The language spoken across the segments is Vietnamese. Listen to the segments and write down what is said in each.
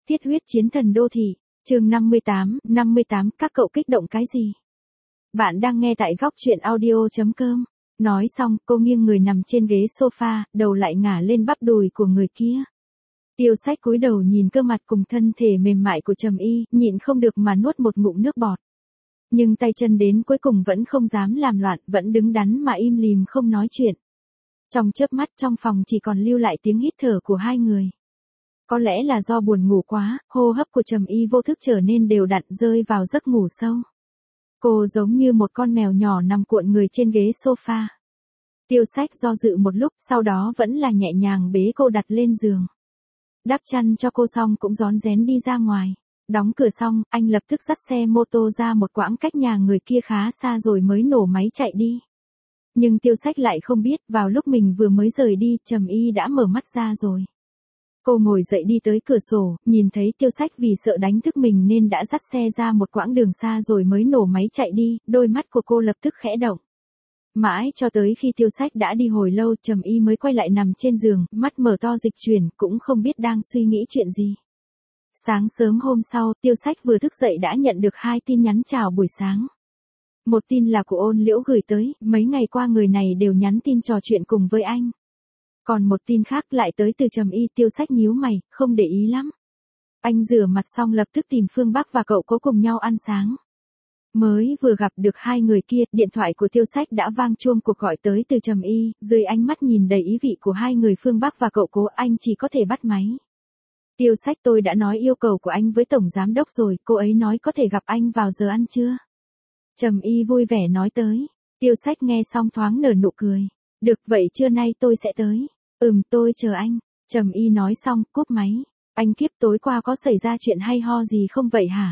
Thiết huyết chiến thần đô thị, chương 58, các cậu kích động cái gì? Bạn đang nghe tại góc truyện audio.com. Nói xong, cô nghiêng người nằm trên ghế sofa, đầu lại ngả lên bắp đùi của người kia. Tiêu Sách cúi đầu nhìn cơ mặt cùng thân thể mềm mại của Trầm Y, nhịn không được mà nuốt một ngụm nước bọt. Nhưng tay chân đến cuối cùng vẫn không dám làm loạn, vẫn đứng đắn mà im lìm không nói chuyện. Trong chớp mắt trong phòng chỉ còn lưu lại tiếng hít thở của hai người. Có lẽ là do buồn ngủ quá, hô hấp của Trầm Y vô thức trở nên đều đặn, rơi vào giấc ngủ sâu. Cô giống như một con mèo nhỏ nằm cuộn người trên ghế sofa. Tiêu Sách do dự một lúc, sau đó vẫn là nhẹ nhàng bế cô đặt lên giường. Đắp chăn cho cô xong cũng rón rén đi ra ngoài. Đóng cửa xong, anh lập tức dắt xe mô tô ra một quãng cách nhà người kia khá xa rồi mới nổ máy chạy đi. Nhưng Tiêu Sách lại không biết, vào lúc mình vừa mới rời đi, Trầm Y đã mở mắt ra rồi. Cô ngồi dậy đi tới cửa sổ, nhìn thấy Tiêu Sách vì sợ đánh thức mình nên đã dắt xe ra một quãng đường xa rồi mới nổ máy chạy đi, đôi mắt của cô lập tức khẽ động. Mãi cho tới khi Tiêu Sách đã đi hồi lâu, Trầm Y mới quay lại nằm trên giường, mắt mở to dịch chuyển, cũng không biết đang suy nghĩ chuyện gì. Sáng sớm hôm sau, Tiêu Sách vừa thức dậy đã nhận được 2 tin nhắn chào buổi sáng. Một tin là của Ôn Liễu gửi tới, mấy ngày qua người này đều nhắn tin trò chuyện cùng với anh. Còn một tin khác lại tới từ Trầm Y. Tiêu Sách nhíu mày, không để ý lắm. Anh rửa mặt xong lập tức tìm Phương Bắc và cậu Cố cùng nhau ăn sáng. Mới vừa gặp được hai người kia, điện thoại của Tiêu Sách đã vang chuông cuộc gọi tới từ Trầm Y. Dưới ánh mắt nhìn đầy ý vị của hai người Phương Bắc và cậu Cố, anh chỉ có thể bắt máy. Tiêu Sách, tôi đã nói yêu cầu của anh với Tổng Giám Đốc rồi, cô ấy nói có thể gặp anh vào giờ ăn trưa. Trầm Y vui vẻ nói tới. Tiêu Sách nghe xong thoáng nở nụ cười. Được, vậy trưa nay tôi sẽ tới. Tôi chờ anh. Trầm Y nói xong, cúp máy. Anh kiếp, tối qua có xảy ra chuyện hay ho gì không vậy hả?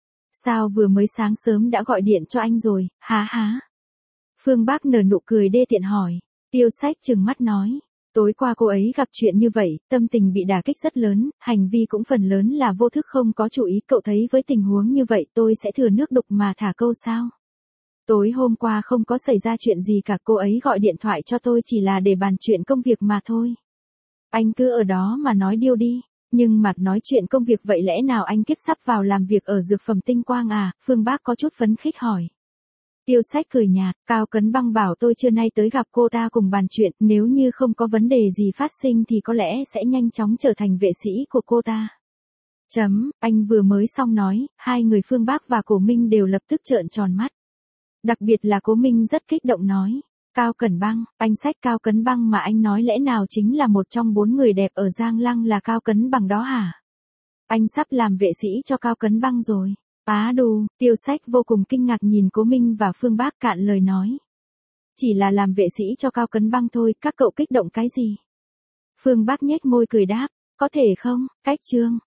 Sao vừa mới sáng sớm đã gọi điện cho anh rồi, há. Phương Bắc nở nụ cười đê tiện hỏi. Tiêu Sách trừng mắt nói. Tối qua cô ấy gặp chuyện như vậy, tâm tình bị đả kích rất lớn, hành vi cũng phần lớn là vô thức không có chú ý. Cậu thấy với tình huống như vậy tôi sẽ thừa nước đục mà thả câu sao? Tối hôm qua không có xảy ra chuyện gì cả, cô ấy gọi điện thoại cho tôi chỉ là để bàn chuyện công việc mà thôi. Anh cứ ở đó mà nói điêu đi. Nhưng mặt nói chuyện công việc vậy lẽ nào anh kiếp sắp vào làm việc ở Dược Phẩm Tinh Quang à? Phương Bắc có chút phấn khích hỏi. Tiêu Sách cười nhạt, Cao Cấn Băng bảo tôi trưa nay tới gặp cô ta cùng bàn chuyện, nếu như không có vấn đề gì phát sinh thì có lẽ sẽ nhanh chóng trở thành vệ sĩ của cô ta. Anh vừa mới xong nói, hai người Phương Bắc và Cổ Minh đều lập tức trợn tròn mắt. Đặc biệt là Cố Minh rất kích động nói. Cao Cấn Băng, anh Sách, Cao Cấn Băng mà anh nói lẽ nào chính là một trong 4 người đẹp ở Giang Lăng là Cao Cấn Băng đó hả? Anh sắp làm vệ sĩ cho Cao Cấn Băng rồi. Á đù, Tiêu Sách vô cùng kinh ngạc nhìn Cố Minh và Phương Bắc cạn lời nói. Chỉ là làm vệ sĩ cho Cao Cấn Băng thôi, các cậu kích động cái gì? Phương Bắc nhếch môi cười đáp, có thể không, cách chương.